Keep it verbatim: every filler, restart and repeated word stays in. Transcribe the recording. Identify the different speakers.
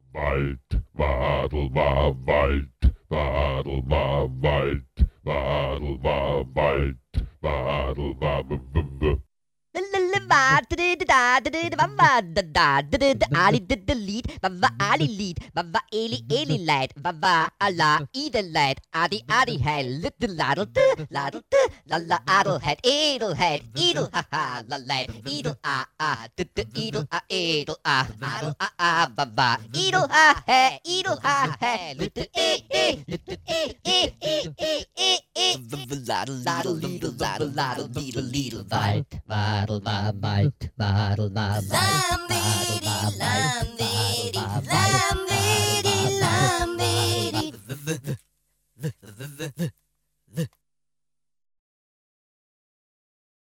Speaker 1: Wald, Wadel war Wald, Wadel war Wald, Wadel war Wald, Wadel war w w w.
Speaker 2: Ali did the lead, Baba Ali lead, Baba Eli Eli light, Baba Allah Edel light, Adi Adi had little laddle, laddle, Lala Adel had Edel had, Edel ha ha, la light, Edel ah ah, did the Edel ah Edel ah, Adel ah ah, Baba Edel ha ha, Edel ha ha, little eh eh, little eh eh eh eh eh eh, laddle laddle leedle laddle laddle leedle leedle light, waddle ba bite, waddle ba bite, waddle ba bite, waddle ba bite, waddle ba bite.